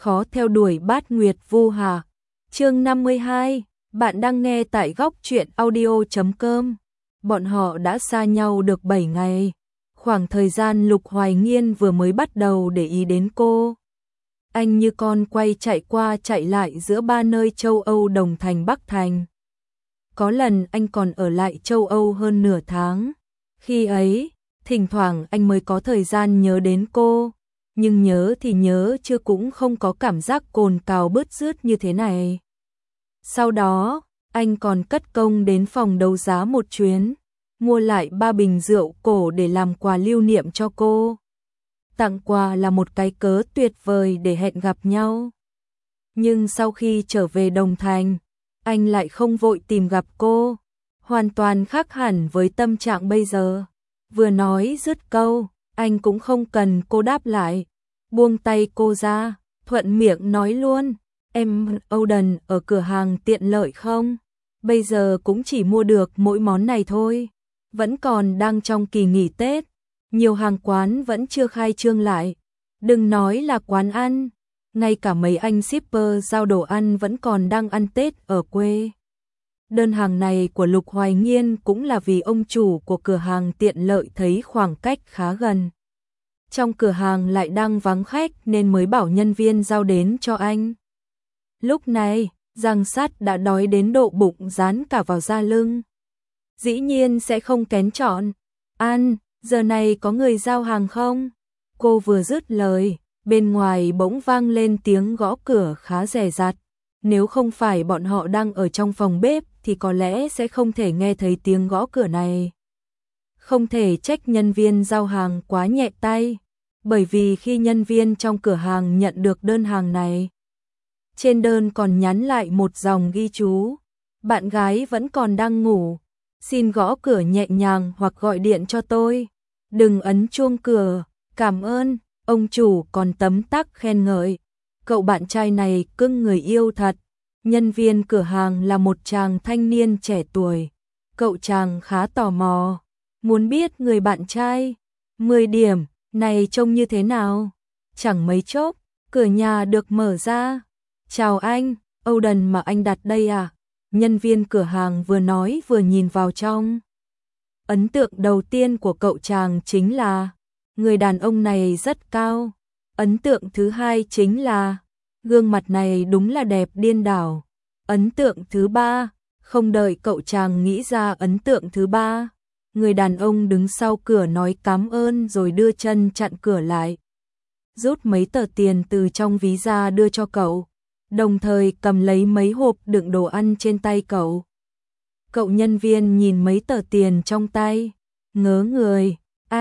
khó theo đuổi bát nguyệt vu hà. Chương 52, bạn đang nghe tại góc truyện audio.com. Bọn họ đã xa nhau được 7 ngày. Khoảng thời gian Lục Hoài Nghiên vừa mới bắt đầu để ý đến cô. Anh như con quay chạy qua chạy lại giữa ba nơi châu Âu Đồng Thành Bắc Thành. Có lần anh còn ở lại châu Âu hơn nửa tháng. Khi ấy, thỉnh thoảng anh mới có thời gian nhớ đến cô. Nhưng nhớ thì nhớ chứ cũng không có cảm giác cồn cào bứt rứt như thế này. Sau đó, anh còn cất công đến phòng đấu giá một chuyến, mua lại 3 bình rượu cổ để làm quà lưu niệm cho cô. Tặng quà là một cái cớ tuyệt vời để hẹn gặp nhau. Nhưng sau khi trở về Đồng Thành, anh lại không vội tìm gặp cô, hoàn toàn khác hẳn với tâm trạng bây giờ. Vừa nói dứt câu, anh cũng không cần cô đáp lại, buông tay cô ra, thuận miệng nói luôn, em Oden ở cửa hàng tiện lợi không? Bây giờ cũng chỉ mua được mỗi món này thôi, vẫn còn đang trong kỳ nghỉ Tết, nhiều hàng quán vẫn chưa khai trương lại, đừng nói là quán ăn, ngay cả mấy anh shipper giao đồ ăn vẫn còn đang ăn Tết ở quê. Đơn hàng này của Lục Hoài Nghiên cũng là vì ông chủ của cửa hàng tiện lợi thấy khoảng cách khá gần. Trong cửa hàng lại đang vắng khách nên mới bảo nhân viên giao đến cho anh. Lúc này, Giang Sắt đã đói đến độ bụng dán cả vào da lưng. Dĩ nhiên sẽ không kén chọn. Ăn, giờ này có người giao hàng không? Cô vừa dứt lời, bên ngoài bỗng vang lên tiếng gõ cửa khá dè dặt. Nếu không phải bọn họ đang ở trong phòng bếp thì có lẽ sẽ không thể nghe thấy tiếng gõ cửa này. Không thể trách nhân viên giao hàng quá nhẹ tay, bởi vì khi nhân viên trong cửa hàng nhận được đơn hàng này, trên đơn còn nhắn lại một dòng ghi chú, bạn gái vẫn còn đang ngủ, xin gõ cửa nhẹ nhàng hoặc gọi điện cho tôi, đừng ấn chuông cửa, cảm ơn. Ông chủ còn tấm tắc khen ngợi, cậu bạn trai này cưng người yêu thật. Nhân viên cửa hàng là một chàng thanh niên trẻ tuổi, cậu chàng khá tò mò, muốn biết người bạn trai 10 điểm này trông như thế nào. Chẳng mấy chốc, cửa nhà được mở ra. Chào anh, Oden mà anh đặt đây à? Nhân viên cửa hàng vừa nói vừa nhìn vào trong. Ấn tượng đầu tiên của cậu chàng chính là người đàn ông này rất cao. Ấn tượng thứ hai chính là gương mặt này đúng là đẹp điên đảo. Ấn tượng thứ ba, không đợi cậu chàng nghĩ ra ấn tượng thứ ba, người đàn ông đứng sau cửa nói cảm ơn rồi đưa chân chặn cửa lại. Rút mấy tờ tiền từ trong ví ra đưa cho cậu, đồng thời cầm lấy mấy hộp đựng đồ ăn trên tay cậu. Cậu nhân viên nhìn mấy tờ tiền trong tay, ngớ người,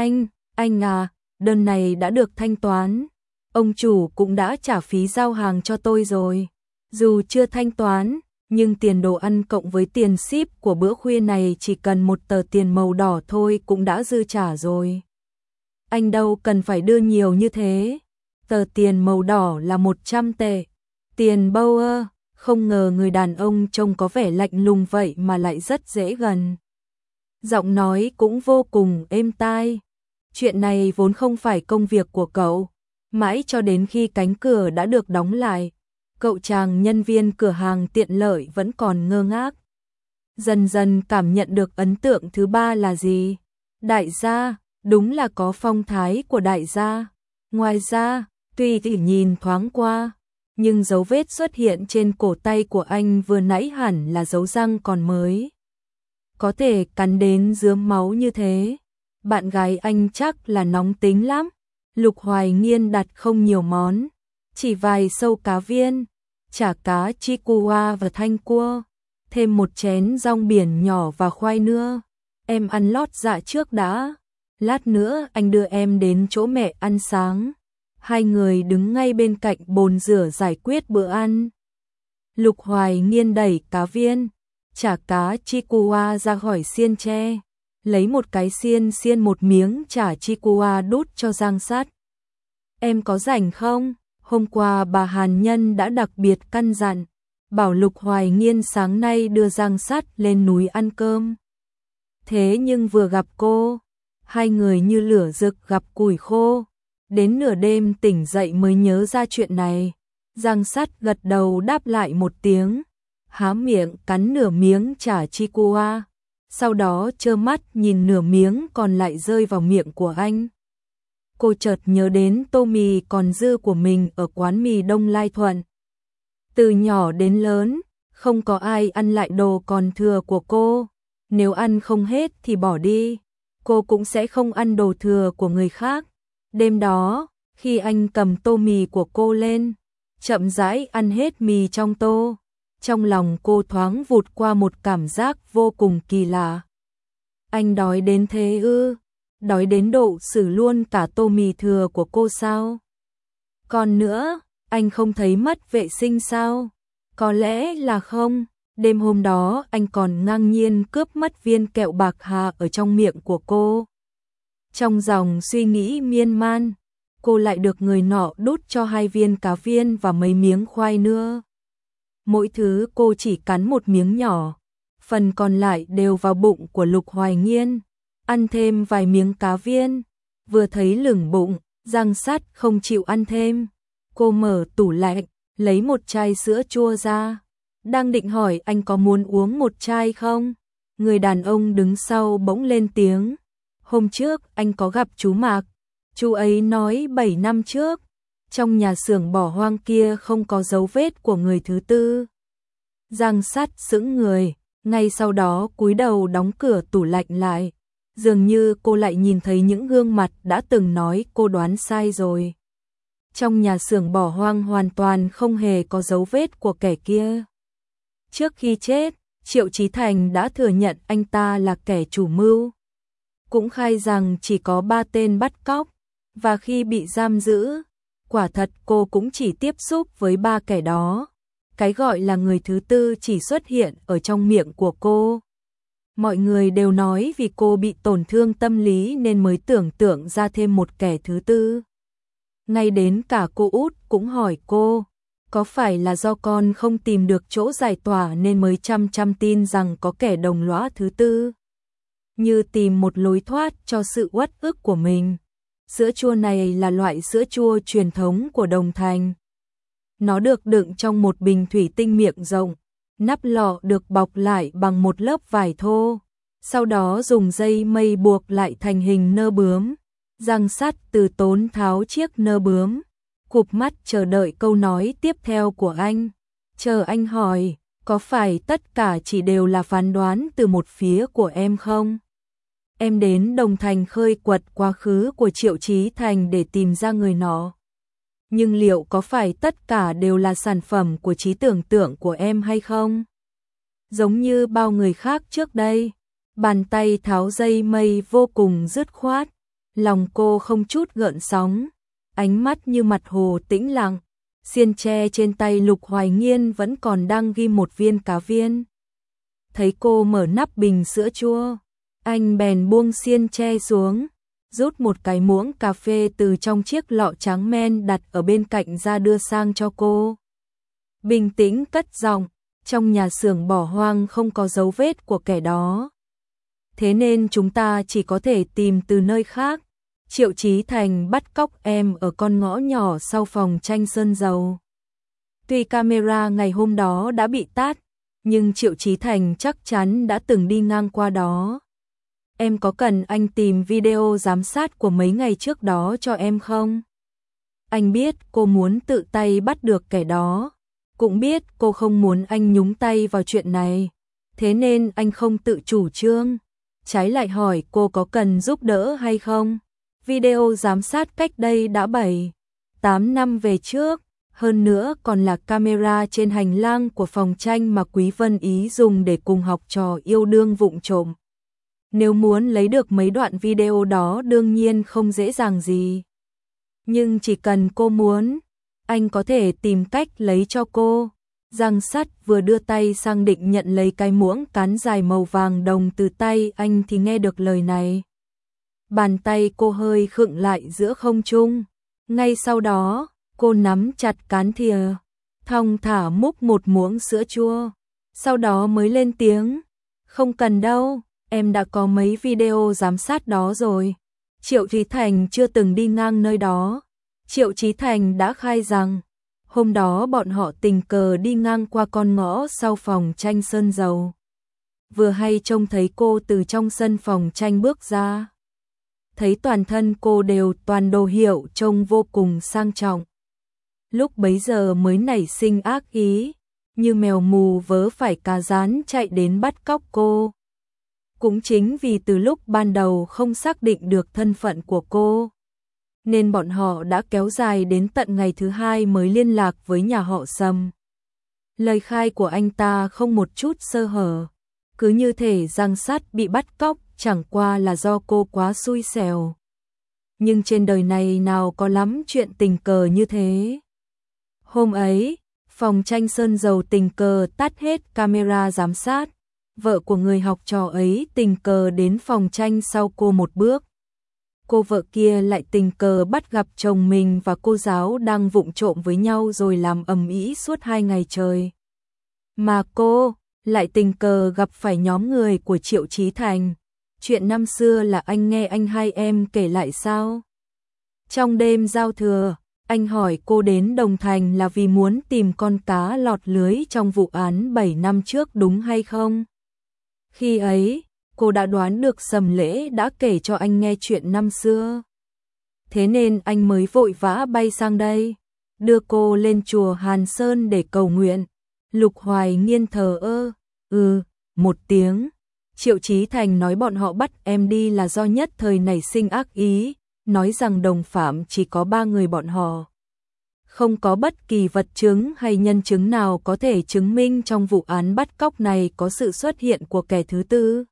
anh à, đơn này đã được thanh toán. Ông chủ cũng đã trả phí giao hàng cho tôi rồi. Dù chưa thanh toán, nhưng tiền đồ ăn cộng với tiền ship của bữa khuya này chỉ cần một tờ tiền màu đỏ thôi cũng đã dư trả rồi. Anh đâu cần phải đưa nhiều như thế. Tờ tiền màu đỏ là 100 tệ. Tiền Bauer, không ngờ người đàn ông trông có vẻ lạnh lùng vậy mà lại rất dễ gần. Giọng nói cũng vô cùng êm tai. Chuyện này vốn không phải công việc của cậu. Mãi cho đến khi cánh cửa đã được đóng lại, cậu chàng nhân viên cửa hàng tiện lợi vẫn còn ngơ ngác. Dần dần cảm nhận được ấn tượng thứ ba là gì? Đại gia, đúng là có phong thái của đại gia. Ngoài ra, tuy chỉ nhìn thoáng qua, nhưng dấu vết xuất hiện trên cổ tay của anh vừa nãy hẳn là dấu răng còn mới. Có thể cắn đến rướm máu như thế. Bạn gái anh chắc là nóng tính lắm. Lục Hoài Nghiên đặt không nhiều món, chỉ vài sâu cá viên, chả cá chikua và thanh cua, thêm một chén rong biển nhỏ và khoai nữa. Em ăn lót dạ trước đã, lát nữa anh đưa em đến chỗ mẹ ăn sáng. Hai người đứng ngay bên cạnh bồn rửa giải quyết bữa ăn. Lục Hoài Nghiên đẩy cá viên, chả cá chikua ra khỏi xiên tre, lấy một cái xiên một miếng chả chikua đút cho Giang Sắt. Em có rảnh không? Hôm qua bà Hàn Nhân đã đặc biệt căn dặn, bảo Lục Hoài Nghiên sáng nay đưa Giang Sắt lên núi ăn cơm. Thế nhưng vừa gặp cô, hai người như lửa rực gặp củi khô, đến nửa đêm tỉnh dậy mới nhớ ra chuyện này. Giang Sắt gật đầu đáp lại một tiếng, há miệng cắn nửa miếng chả chi qua, sau đó trơ mắt nhìn nửa miếng còn lại rơi vào miệng của anh. Cô chợt nhớ đến tô mì còn dư của mình ở quán mì Đông Lai Thuận. Từ nhỏ đến lớn, không có ai ăn lại đồ còn thừa của cô, nếu ăn không hết thì bỏ đi, cô cũng sẽ không ăn đồ thừa của người khác. Đêm đó, khi anh cầm tô mì của cô lên, chậm rãi ăn hết mì trong tô, trong lòng cô thoáng vụt qua một cảm giác vô cùng kỳ lạ. Anh đói đến thế ư? Đói đến độ xử luôn cả tô mì thừa của cô sao? Còn nữa, anh không thấy mất vệ sinh sao? Có lẽ là không. Đêm hôm đó anh còn ngang nhiên cướp mất viên kẹo bạc hà ở trong miệng của cô. Trong dòng suy nghĩ miên man, cô lại được người nọ đút cho 2 viên cá viên và mấy miếng khoai nữa. Mỗi thứ cô chỉ cắn một miếng nhỏ, phần còn lại đều vào bụng của Lục Hoài Nghiên. Ăn thêm vài miếng cá viên, vừa thấy lửng bụng, Giang Sắt không chịu ăn thêm. Cô mở tủ lạnh, lấy một chai sữa chua ra, đang định hỏi anh có muốn uống một chai không? Người đàn ông đứng sau bỗng lên tiếng. Hôm trước anh có gặp chú Mạc, chú ấy nói 7 năm trước, trong nhà xưởng bỏ hoang kia không có dấu vết của người thứ tư. Giang Sắt sững người, ngay sau đó cúi đầu đóng cửa tủ lạnh lại. Dường như cô lại nhìn thấy những gương mặt đã từng nói cô đoán sai rồi. Trong nhà xưởng bỏ hoang hoàn toàn không hề có dấu vết của kẻ kia. Trước khi chết, Triệu Chí Thành đã thừa nhận anh ta là kẻ chủ mưu. Cũng khai rằng chỉ có 3 tên bắt cóc, và khi bị giam giữ, quả thật cô cũng chỉ tiếp xúc với 3 kẻ đó. Cái gọi là người thứ tư chỉ xuất hiện ở trong miệng của cô. Mọi người đều nói vì cô bị tổn thương tâm lý nên mới tưởng tượng ra thêm một kẻ thứ tư. Ngay đến cả cô út cũng hỏi cô, có phải là do con không tìm được chỗ giải tỏa nên mới chăm tin rằng có kẻ đồng lõa thứ tư? Như tìm một lối thoát cho sự uất ức của mình. Sữa chua này là loại sữa chua truyền thống của Đồng Thành. Nó được đựng trong một bình thủy tinh miệng rộng, nắp lọ được bọc lại bằng một lớp vải thô, sau đó dùng dây mây buộc lại thành hình nơ bướm. Giang Sắt từ tốn tháo chiếc nơ bướm, cụp mắt chờ đợi câu nói tiếp theo của anh. Chờ anh hỏi, có phải tất cả chỉ đều là phán đoán từ một phía của em không? Em đến Đồng Thành khơi quật quá khứ của Triệu Chí Thành để tìm ra người nọ. Nhưng liệu có phải tất cả đều là sản phẩm của trí tưởng tượng của em hay không? Giống như bao người khác trước đây, bàn tay tháo dây mây vô cùng dứt khoát, lòng cô không chút gợn sóng, ánh mắt như mặt hồ tĩnh lặng. Xiên tre trên tay Lục Hoài Nghiên vẫn còn đang ghi một viên cá viên. Thấy cô mở nắp bình sữa chua, anh bèn buông xiên tre xuống, rút một cái muỗng cà phê từ trong chiếc lọ trắng men đặt ở bên cạnh ra đưa sang cho cô. Bình tĩnh cất giọng, trong nhà xưởng bỏ hoang không có dấu vết của kẻ đó. Thế nên chúng ta chỉ có thể tìm từ nơi khác. Triệu Chí Thành bắt cóc em ở con ngõ nhỏ sau phòng tranh sơn dầu. Tuy camera ngày hôm đó đã bị tắt, nhưng Triệu Chí Thành chắc chắn đã từng đi ngang qua đó. Em có cần anh tìm video giám sát của mấy ngày trước đó cho em không? Anh biết cô muốn tự tay bắt được kẻ đó, cũng biết cô không muốn anh nhúng tay vào chuyện này, thế nên anh không tự chủ trương, trái lại hỏi cô có cần giúp đỡ hay không. Video giám sát cách đây đã 7-8 năm về trước, hơn nữa còn là camera trên hành lang của phòng tranh mà Quý Vân Ý dùng để cùng học trò yêu đương vụng trộm. Nếu muốn lấy được mấy đoạn video đó đương nhiên không dễ dàng gì. Nhưng chỉ cần cô muốn, anh có thể tìm cách lấy cho cô. Giang Sắt vừa đưa tay sang định nhận lấy cái muỗng cán dài màu vàng đồng từ tay anh thì nghe được lời này. Bàn tay cô hơi khựng lại giữa không trung. Ngay sau đó, cô nắm chặt cán thìa, thong thả múc một muỗng sữa chua. Sau đó mới lên tiếng, không cần đâu, em đã có mấy video giám sát đó rồi. Triệu Chí Thành chưa từng đi ngang nơi đó. Triệu Chí Thành đã khai rằng, Hôm đó bọn họ tình cờ đi ngang qua con ngõ sau phòng tranh sơn dầu. Vừa hay trông thấy cô từ trong sân phòng tranh bước ra. Thấy toàn thân cô đều toàn đồ hiệu trông vô cùng sang trọng. Lúc bấy giờ mới nảy sinh ác ý, như mèo mù vớ phải cá rán chạy đến bắt cóc cô. Cũng chính vì từ lúc ban đầu không xác định được thân phận của cô, nên bọn họ đã kéo dài đến tận ngày thứ hai mới liên lạc với nhà họ Sầm. Lời khai của anh ta không một chút sơ hở, cứ như thể Giang Sắt bị bắt cóc chẳng qua là do cô quá xui xẻo. Nhưng trên đời này nào có lắm chuyện tình cờ như thế. Hôm ấy, phòng tranh sơn dầu tình cờ tắt hết camera giám sát. Vợ của người học trò ấy tình cờ đến phòng tranh sau cô một bước. Cô vợ kia lại tình cờ bắt gặp chồng mình và cô giáo đang vụng trộm với nhau rồi làm ầm ĩ suốt 2 ngày trời. Mà cô lại tình cờ gặp phải nhóm người của Triệu Chí Thành. Chuyện năm xưa là anh nghe anh hai em kể lại sao? Trong đêm giao thừa, anh hỏi cô đến Đồng Thành là vì muốn tìm con cá lọt lưới trong vụ án 7 năm trước đúng hay không? Khi ấy, cô đã đoán được Sầm Lễ đã kể cho anh nghe chuyện năm xưa. Thế nên anh mới vội vã bay sang đây, đưa cô lên chùa Hàn Sơn để cầu nguyện. Lục Hoài Nghiên thờ ơ, một tiếng. Triệu Chí Thành nói bọn họ bắt em đi là do nhất thời nảy sinh ác ý, nói rằng đồng phạm chỉ có 3 người bọn họ. Không có bất kỳ vật chứng hay nhân chứng nào có thể chứng minh trong vụ án bắt cóc này có sự xuất hiện của kẻ thứ tư.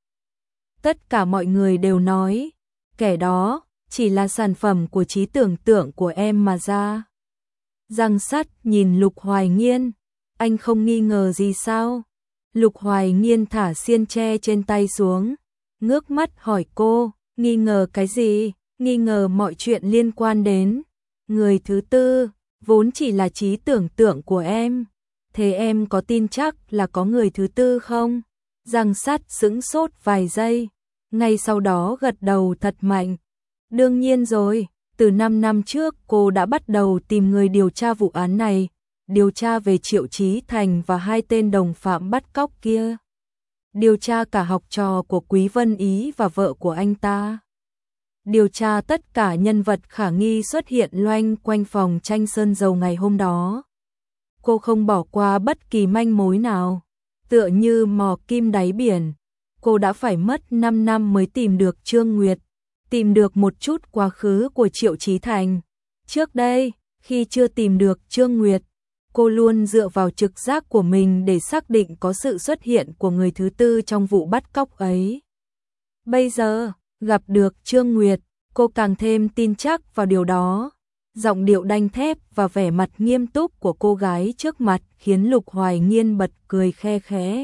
Tất cả mọi người đều nói, kẻ đó chỉ là sản phẩm của trí tưởng tượng của em mà ra. Giang Sắt nhìn Lục Hoài Nghiên, anh không nghi ngờ gì sao? Lục Hoài Nghiên thả xiên tre trên tay xuống, ngước mắt hỏi cô, nghi ngờ cái gì? Nghi ngờ mọi chuyện liên quan đến người thứ tư, vốn chỉ là trí tưởng tượng của em. Thế em có tin chắc là có người thứ tư không? Giang Sắt sững sốt vài giây, ngay sau đó gật đầu thật mạnh. Đương nhiên rồi, từ 5 năm trước cô đã bắt đầu tìm người điều tra vụ án này, điều tra về Triệu Chí Thành và 2 tên đồng phạm bắt cóc kia. Điều tra cả học trò của Quý Vân Ý và vợ của anh ta. Điều tra tất cả nhân vật khả nghi xuất hiện loanh quanh phòng tranh sơn dầu ngày hôm đó. Cô không bỏ qua bất kỳ manh mối nào, tựa như mò kim đáy biển. Cô đã phải mất 5 năm mới tìm được Trương Nguyệt, tìm được một chút quá khứ của Triệu Chí Thành. Trước đây, khi chưa tìm được Trương Nguyệt, cô luôn dựa vào trực giác của mình để xác định có sự xuất hiện của người thứ tư trong vụ bắt cóc ấy. Bây giờ, gặp được Trương Nguyệt, cô càng thêm tin chắc vào điều đó. Giọng điệu đanh thép và vẻ mặt nghiêm túc của cô gái trước mặt khiến Lục Hoài Nghiên bật cười khe khẽ.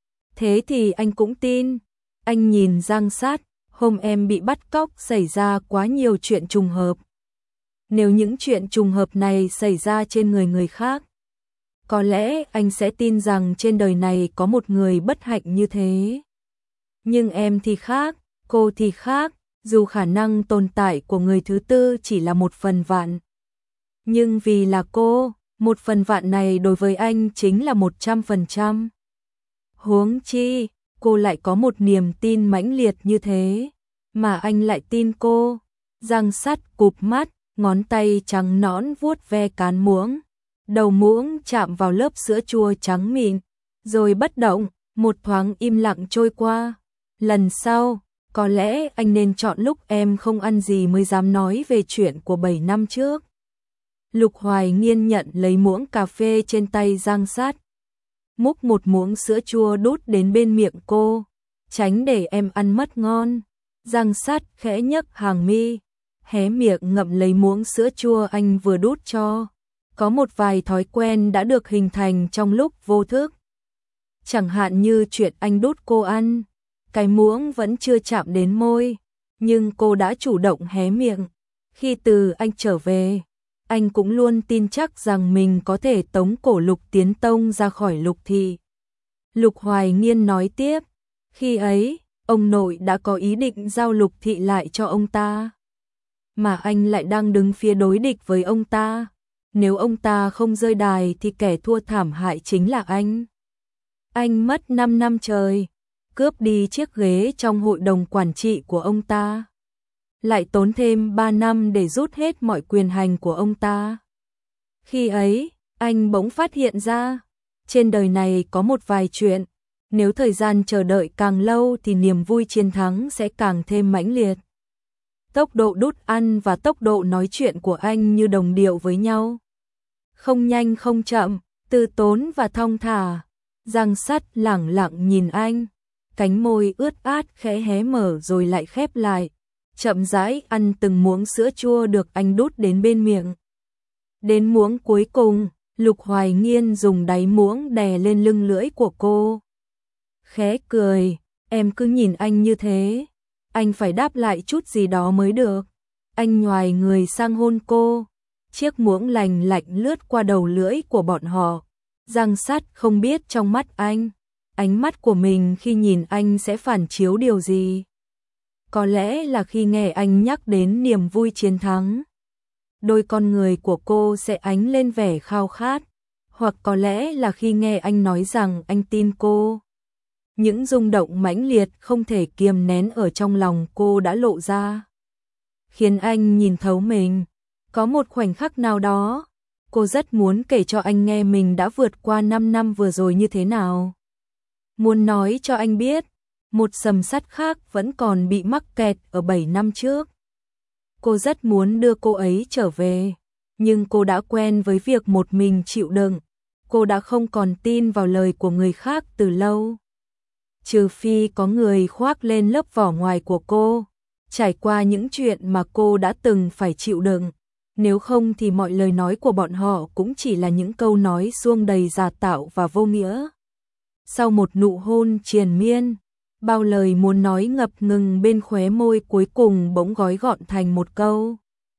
Thế thì anh cũng tin. Anh nhìn Giang Sát, hôm em bị bắt cóc xảy ra quá nhiều chuyện trùng hợp. Nếu những chuyện trùng hợp này xảy ra trên người khác, có lẽ anh sẽ tin rằng trên đời này có một người bất hạnh như thế. Nhưng em thì khác, cô thì khác, dù khả năng tồn tại của người thứ tư chỉ là 1/1000 vạn. Nhưng vì là cô, 1/1000 vạn này đối với anh chính là 100%. Huống chi, cô lại có một niềm tin mãnh liệt như thế, mà anh lại tin cô. Giang Sắt cụp mắt, ngón tay trắng nõn vuốt ve cán muỗng. Đầu muỗng chạm vào lớp sữa chua trắng mịn, rồi bất động, một thoáng im lặng trôi qua. Lần sau, có lẽ anh nên chọn lúc em không ăn gì mới dám nói về chuyện của 7 năm trước. Lục Hoài Nghiên nhận lấy muỗng cà phê trên tay Giang Sát, múc một muỗng sữa chua đút đến bên miệng cô, tránh để em ăn mất ngon. Giang Sát khẽ nhấc hàng mi, hé miệng ngậm lấy muỗng sữa chua anh vừa đút cho. Có một vài thói quen đã được hình thành trong lúc vô thức. Chẳng hạn như chuyện anh đút cô ăn, cái muỗng vẫn chưa chạm đến môi, nhưng cô đã chủ động hé miệng. Khi từ anh trở về, anh cũng luôn tin chắc rằng mình có thể tống cổ Lục Tiến Tông ra khỏi Lục Thị. Lục Hoài Nghiên nói tiếp, khi ấy, ông nội đã có ý định giao Lục Thị lại cho ông ta. Mà anh lại đang đứng phía đối địch với ông ta. nếu ông ta không rơi đài thì kẻ thua thảm hại chính là anh. Anh mất 5 năm trời, cướp đi chiếc ghế trong hội đồng quản trị của ông ta, lại tốn thêm 3 năm để rút hết mọi quyền hành của ông ta. Khi ấy, anh bỗng phát hiện ra, trên đời này có một vài chuyện, nếu thời gian chờ đợi càng lâu thì niềm vui chiến thắng sẽ càng thêm mãnh liệt. Tốc độ đút ăn và tốc độ nói chuyện của anh như đồng điệu với nhau. Không nhanh không chậm, từ tốn và thong thả. Răng sắt lẳng lặng nhìn anh, cánh môi ướt át khẽ hé mở rồi lại khép lại, chậm rãi ăn từng muỗng sữa chua được anh đút đến bên miệng. Đến muỗng cuối cùng, Lục Hoài Nghiên dùng đáy muỗng đè lên lưng lưỡi của cô. Khẽ cười, em cứ nhìn anh như thế, anh phải đáp lại chút gì đó mới được. Anh nhoài người sang hôn cô, chiếc muỗng lành lạnh lướt qua đầu lưỡi của bọn họ. Răng sắt không biết trong mắt anh, ánh mắt của mình khi nhìn anh sẽ phản chiếu điều gì. Có lẽ là khi nghe anh nhắc đến niềm vui chiến thắng, đôi con người của cô sẽ ánh lên vẻ khao khát, hoặc có lẽ là khi nghe anh nói rằng anh tin cô. Những rung động mãnh liệt không thể kiềm nén ở trong lòng cô đã lộ ra, khiến anh nhìn thấu mình. Có một khoảnh khắc nào đó, cô rất muốn kể cho anh nghe mình đã vượt qua 5 năm vừa rồi như thế nào. Muốn nói cho anh biết, một sầm sắt khác vẫn còn bị mắc kẹt ở 7 năm trước. Cô rất muốn đưa cô ấy trở về, nhưng cô đã quen với việc một mình chịu đựng. Cô đã không còn tin vào lời của người khác từ lâu. Trừ phi có người khoác lên lớp vỏ ngoài của cô, trải qua những chuyện mà cô đã từng phải chịu đựng. Nếu không thì mọi lời nói của bọn họ cũng chỉ là những câu nói suông đầy giả tạo và vô nghĩa. Sau một nụ hôn triền miên, bao lời muốn nói ngập ngừng bên khóe môi cuối cùng bỗng gói gọn thành một câu.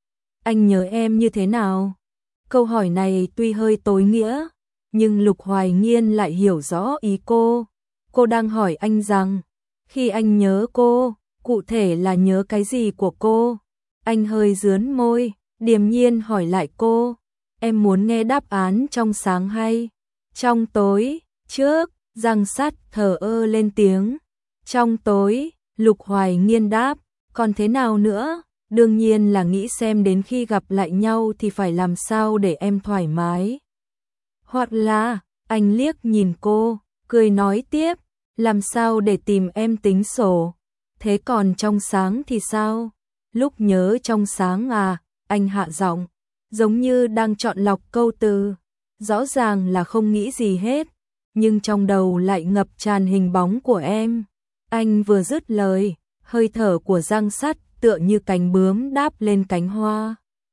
Anh nhớ em như thế nào? Câu hỏi này tuy hơi tối nghĩa, nhưng Lục Hoài Nghiên lại hiểu rõ ý cô. Cô đang hỏi anh rằng, khi anh nhớ cô, cụ thể là nhớ cái gì của cô? Anh hơi rướn môi, điềm nhiên hỏi lại cô, em muốn nghe đáp án trong sáng hay trong tối? Trước, răng sắt thờ ơ lên tiếng. Trong tối, Lục Hoài Nghiên đáp, còn thế nào nữa? Đương nhiên là nghĩ xem đến khi gặp lại nhau thì phải làm sao để em thoải mái. Hoặc là, anh liếc nhìn cô, cười nói tiếp, làm sao để tìm em tính sổ. Thế còn trong sáng thì sao? Lúc nhớ trong sáng à? Anh hạ giọng, giống như đang chọn lọc câu từ. Rõ ràng là không nghĩ gì hết, nhưng trong đầu lại ngập tràn hình bóng của em. Anh vừa dứt lời, hơi thở của răng sắt tựa như cánh bướm đáp lên cánh hoa.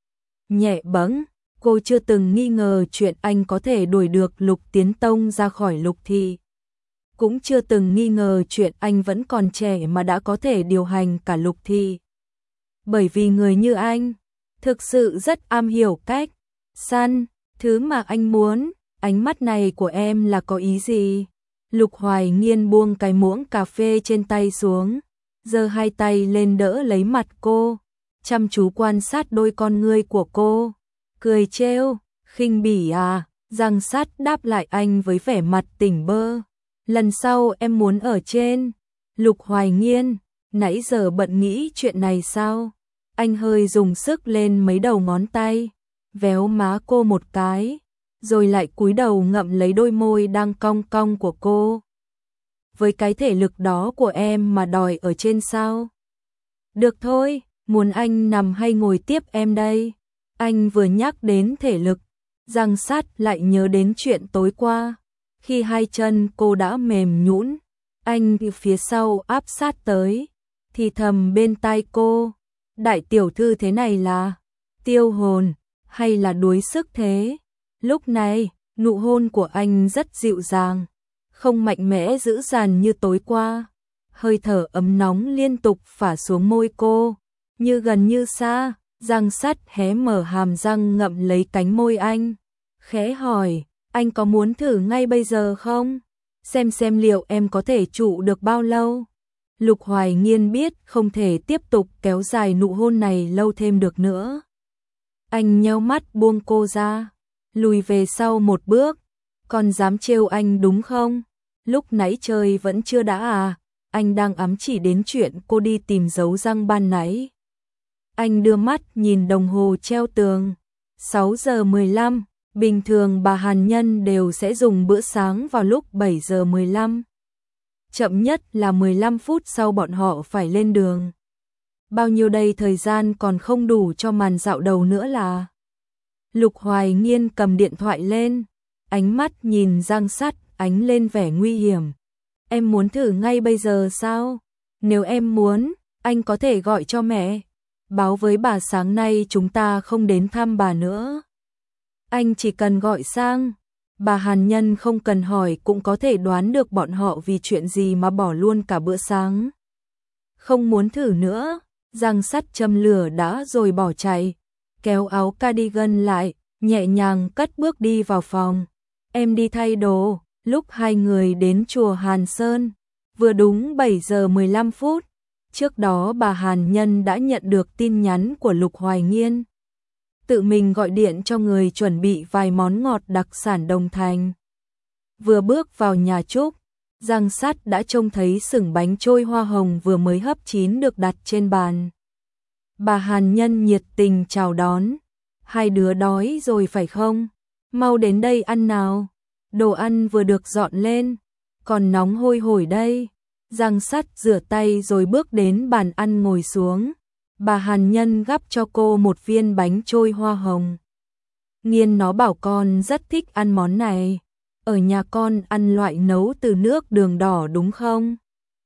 Nhẹ bẫng, cô chưa từng nghi ngờ chuyện anh có thể đuổi được Lục Tiến Tông ra khỏi Lục Thị. Cũng chưa từng nghi ngờ chuyện anh vẫn còn trẻ mà đã có thể điều hành cả Lục Thị. Bởi vì người như anh, thực sự rất am hiểu cách săn thứ mà anh muốn. Ánh mắt này của em là có ý gì? Lục Hoài Nghiên buông cái muỗng cà phê trên tay xuống, giơ hai tay lên đỡ lấy mặt cô, chăm chú quan sát đôi con ngươi của cô, cười trêu, khinh bỉ à? Răng sắt đáp lại anh với vẻ mặt tỉnh bơ. Lần sau em muốn ở trên. Lục Hoài Nghiên, nãy giờ bận nghĩ chuyện này sao? Anh hơi dùng sức lên mấy đầu ngón tay, véo má cô một cái, rồi lại cúi đầu ngậm lấy đôi môi đang cong cong của cô. Với cái thể lực đó của em mà đòi ở trên sao? Được thôi, muốn anh nằm hay ngồi tiếp em đây? Anh vừa nhắc đến thể lực, răng sắt lại nhớ đến chuyện tối qua. Khi hai chân cô đã mềm nhũn, anh từ phía sau áp sát tới, thì thầm bên tai cô, đại tiểu thư thế này là tiêu hồn hay là đuối sức thế? Lúc này, nụ hôn của anh rất dịu dàng, không mạnh mẽ dữ dằn như tối qua. Hơi thở ấm nóng liên tục phả xuống môi cô, như gần như xa. Răng sắt hé mở hàm răng ngậm lấy cánh môi anh, khẽ hỏi, anh có muốn thử ngay bây giờ không? Xem liệu em có thể trụ được bao lâu? Lục Hoài Nghiên biết không thể tiếp tục kéo dài nụ hôn này lâu thêm được nữa. Anh nheo mắt buông cô ra. lùi về sau một bước. Con dám trêu anh đúng không? Lúc nãy chơi vẫn chưa đã à? Anh đang ám chỉ đến chuyện cô đi tìm dấu răng ban nãy. Anh đưa mắt nhìn đồng hồ treo tường. 6 giờ 15, bình thường bà Hàn Nhân đều sẽ dùng bữa sáng vào lúc 7 giờ 15. Chậm nhất là 15 phút sau bọn họ phải lên đường. Bao nhiêu đây thời gian còn không đủ cho màn dạo đầu nữa là. Lục Hoài Nghiên cầm điện thoại lên, ánh mắt nhìn Giang Sắt ánh lên vẻ nguy hiểm. Em muốn thử ngay bây giờ sao? Nếu em muốn, anh có thể gọi cho mẹ. Báo với bà sáng nay chúng ta không đến thăm bà nữa. Anh chỉ cần gọi sang. Bà Hàn Nhân không cần hỏi cũng có thể đoán được bọn họ vì chuyện gì mà bỏ luôn cả bữa sáng. Không muốn thử nữa. Giang Sắt châm lửa đã rồi bỏ chạy. Kéo áo cardigan lại, nhẹ nhàng cất bước đi vào phòng. Em đi thay đồ. Lúc hai người đến chùa Hàn Sơn, vừa đúng 7 giờ 15 phút. Trước đó bà Hàn Nhân đã nhận được tin nhắn của Lục Hoài Nghiên. Tự mình gọi điện cho người chuẩn bị vài món ngọt đặc sản Đồng Thành. Vừa bước vào nhà Trúc, Giang Sắt đã trông thấy sừng bánh trôi hoa hồng vừa mới hấp chín được đặt trên bàn. Bà Hàn Nhân nhiệt tình chào đón. Hai đứa đói rồi phải không? Mau đến đây ăn nào. Đồ ăn vừa được dọn lên, còn nóng hôi hổi đây. Giang Sắt rửa tay rồi bước đến bàn ăn ngồi xuống. Bà Hàn Nhân gắp cho cô một viên bánh trôi hoa hồng. Nghiên nó bảo con rất thích ăn món này. Ở nhà con ăn loại nấu từ nước đường đỏ đúng không?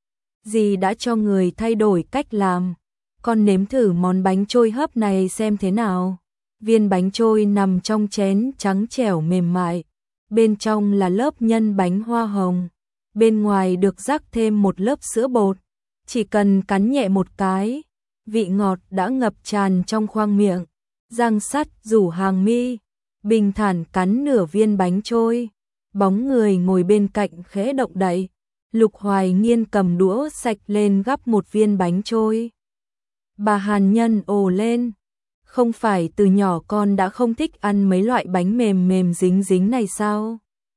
Dì đã cho người thay đổi cách làm. Con nếm thử món bánh trôi hấp này xem thế nào. Viên bánh trôi nằm trong chén trắng trẻo mềm mại. Bên trong là lớp nhân bánh hoa hồng. Bên ngoài được rắc thêm một lớp sữa bột. Chỉ cần cắn nhẹ một cái, vị ngọt đã ngập tràn trong khoang miệng. Giang Sắt rủ Hàng Mi, bình thản cắn nửa viên bánh trôi. Bóng người ngồi bên cạnh khẽ động đậy. Lục Hoài Nghiên cầm đũa sạch lên gắp một viên bánh trôi. Bà Hàn Nhân ồ lên. Không phải từ nhỏ con đã không thích ăn mấy loại bánh mềm mềm dính dính này sao?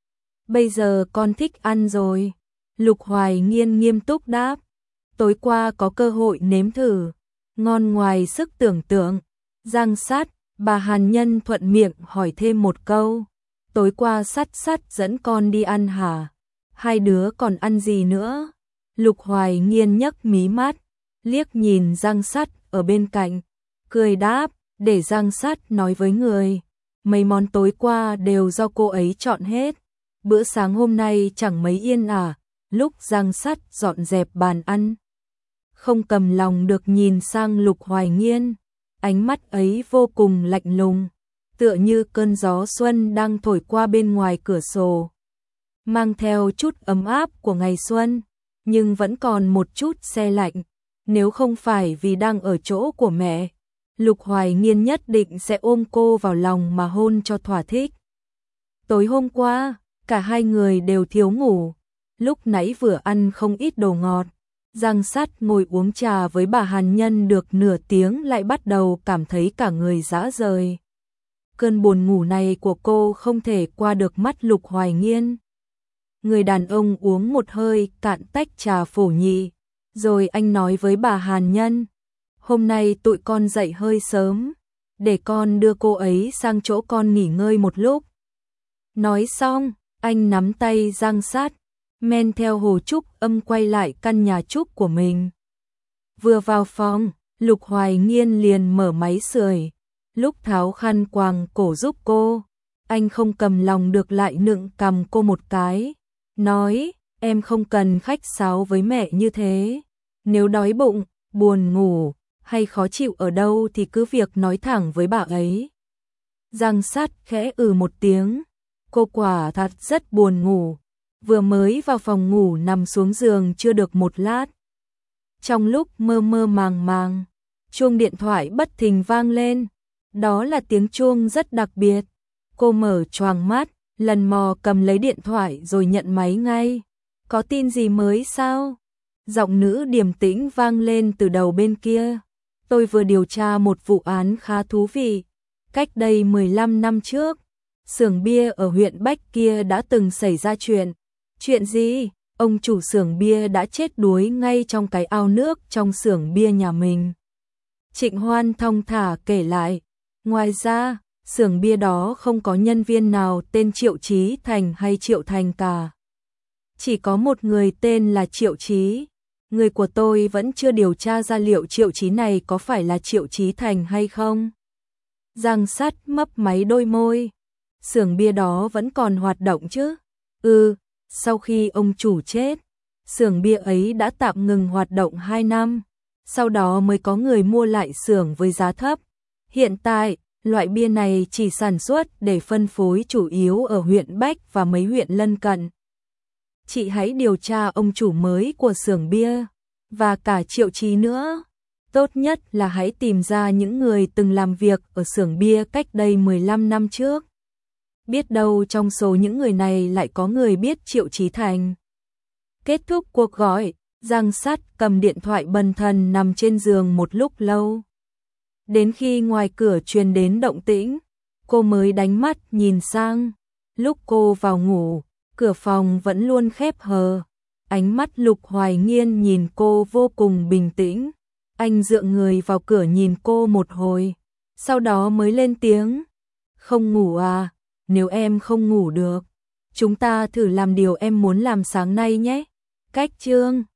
Bây giờ con thích ăn rồi. Lục Hoài Nghiên nghiêm túc đáp. Tối qua có cơ hội nếm thử. Ngon ngoài sức tưởng tượng. Giang Sắt, bà Hàn Nhân thuận miệng hỏi thêm một câu. Tối qua Sắt dẫn con đi ăn hả? Hai đứa còn ăn gì nữa? Lục Hoài Nghiên nhấc mí mắt, liếc nhìn Giang Sắt ở bên cạnh, cười đáp, để Giang Sắt nói với người. Mấy món tối qua đều do cô ấy chọn hết. Bữa sáng hôm nay chẳng mấy yên à. Lúc Giang Sắt dọn dẹp bàn ăn, không cầm lòng được nhìn sang Lục Hoài Nghiên. Ánh mắt ấy vô cùng lạnh lùng, tựa như cơn gió xuân đang thổi qua bên ngoài cửa sổ, mang theo chút ấm áp của ngày xuân, nhưng vẫn còn một chút se lạnh. Nếu không phải vì đang ở chỗ của mẹ, Lục Hoài Nghiên nhất định sẽ ôm cô vào lòng mà hôn cho thỏa thích. Tối hôm qua, cả hai người đều thiếu ngủ. Lúc nãy vừa ăn không ít đồ ngọt. Giang Sắt ngồi uống trà với bà Hàn Nhân được nửa tiếng lại bắt đầu cảm thấy cả người rã rời. Cơn buồn ngủ này của cô không thể qua được mắt Lục Hoài Nghiên. Người đàn ông uống một hơi cạn tách trà phổ nhị, rồi anh nói với bà Hàn Nhân. Hôm nay tụi con dậy hơi sớm, để con đưa cô ấy sang chỗ con nghỉ ngơi một lúc. Nói xong, anh nắm tay Giang Sắt, men theo Hồ Trúc Âm quay lại căn nhà Trúc của mình. Vừa vào phòng, Lục Hoài Nghiên liền mở máy sưởi. Lúc tháo khăn quàng cổ giúp cô, anh không cầm lòng được lại nựng cằm cô một cái, nói, em không cần khách sáo với mẹ như thế. Nếu đói bụng, buồn ngủ, hay khó chịu ở đâu thì cứ việc nói thẳng với bà ấy. Giang Sắt khẽ một tiếng, cô quả thật rất buồn ngủ. Vừa mới vào phòng ngủ nằm xuống giường chưa được một lát. Trong lúc mơ mơ màng màng, chuông điện thoại bất thình vang lên. Đó là tiếng chuông rất đặc biệt. Cô mở choàng mắt, lần mò cầm lấy điện thoại rồi nhận máy ngay. Có tin gì mới sao? Giọng nữ điềm tĩnh vang lên từ đầu bên kia. Tôi vừa điều tra một vụ án khá thú vị. Cách đây 15 năm trước, xưởng bia ở huyện Bách kia đã từng xảy ra chuyện. Chuyện gì? Ông chủ xưởng bia đã chết đuối ngay trong cái ao nước trong xưởng bia nhà mình. Trịnh Hoan thong thả kể lại. Ngoài ra, xưởng bia đó không có nhân viên nào tên Triệu Chí Thành hay Triệu Thành cả. Chỉ có một người tên là Triệu Chí. Người của tôi vẫn chưa điều tra ra liệu Triệu Chí này có phải là Triệu Chí Thành hay không. Giang Sắt mấp máy đôi môi. Xưởng bia đó vẫn còn hoạt động chứ? Sau khi ông chủ chết, xưởng bia ấy đã tạm ngừng hoạt động 2 năm. Sau đó mới có người mua lại xưởng với giá thấp. Hiện tại, loại bia này chỉ sản xuất để phân phối chủ yếu ở huyện Bách và mấy huyện lân cận. Chị hãy điều tra ông chủ mới của xưởng bia, và cả Triệu Chí nữa. Tốt nhất là hãy tìm ra những người từng làm việc ở xưởng bia cách đây 15 năm trước. Biết đâu trong số những người này lại có người biết Triệu Chí Thành. Kết thúc cuộc gọi, Giang Sắt cầm điện thoại bần thần nằm trên giường một lúc lâu. Đến khi ngoài cửa truyền đến động tĩnh, cô mới đánh mắt nhìn sang. Lúc cô vào ngủ, cửa phòng vẫn luôn khép hờ. Ánh mắt Lục Hoài Nghiên nhìn cô vô cùng bình tĩnh. Anh dựa người vào cửa nhìn cô một hồi, sau đó mới lên tiếng. Không ngủ à? Nếu em không ngủ được, chúng ta thử làm điều em muốn làm sáng nay nhé. Cách chương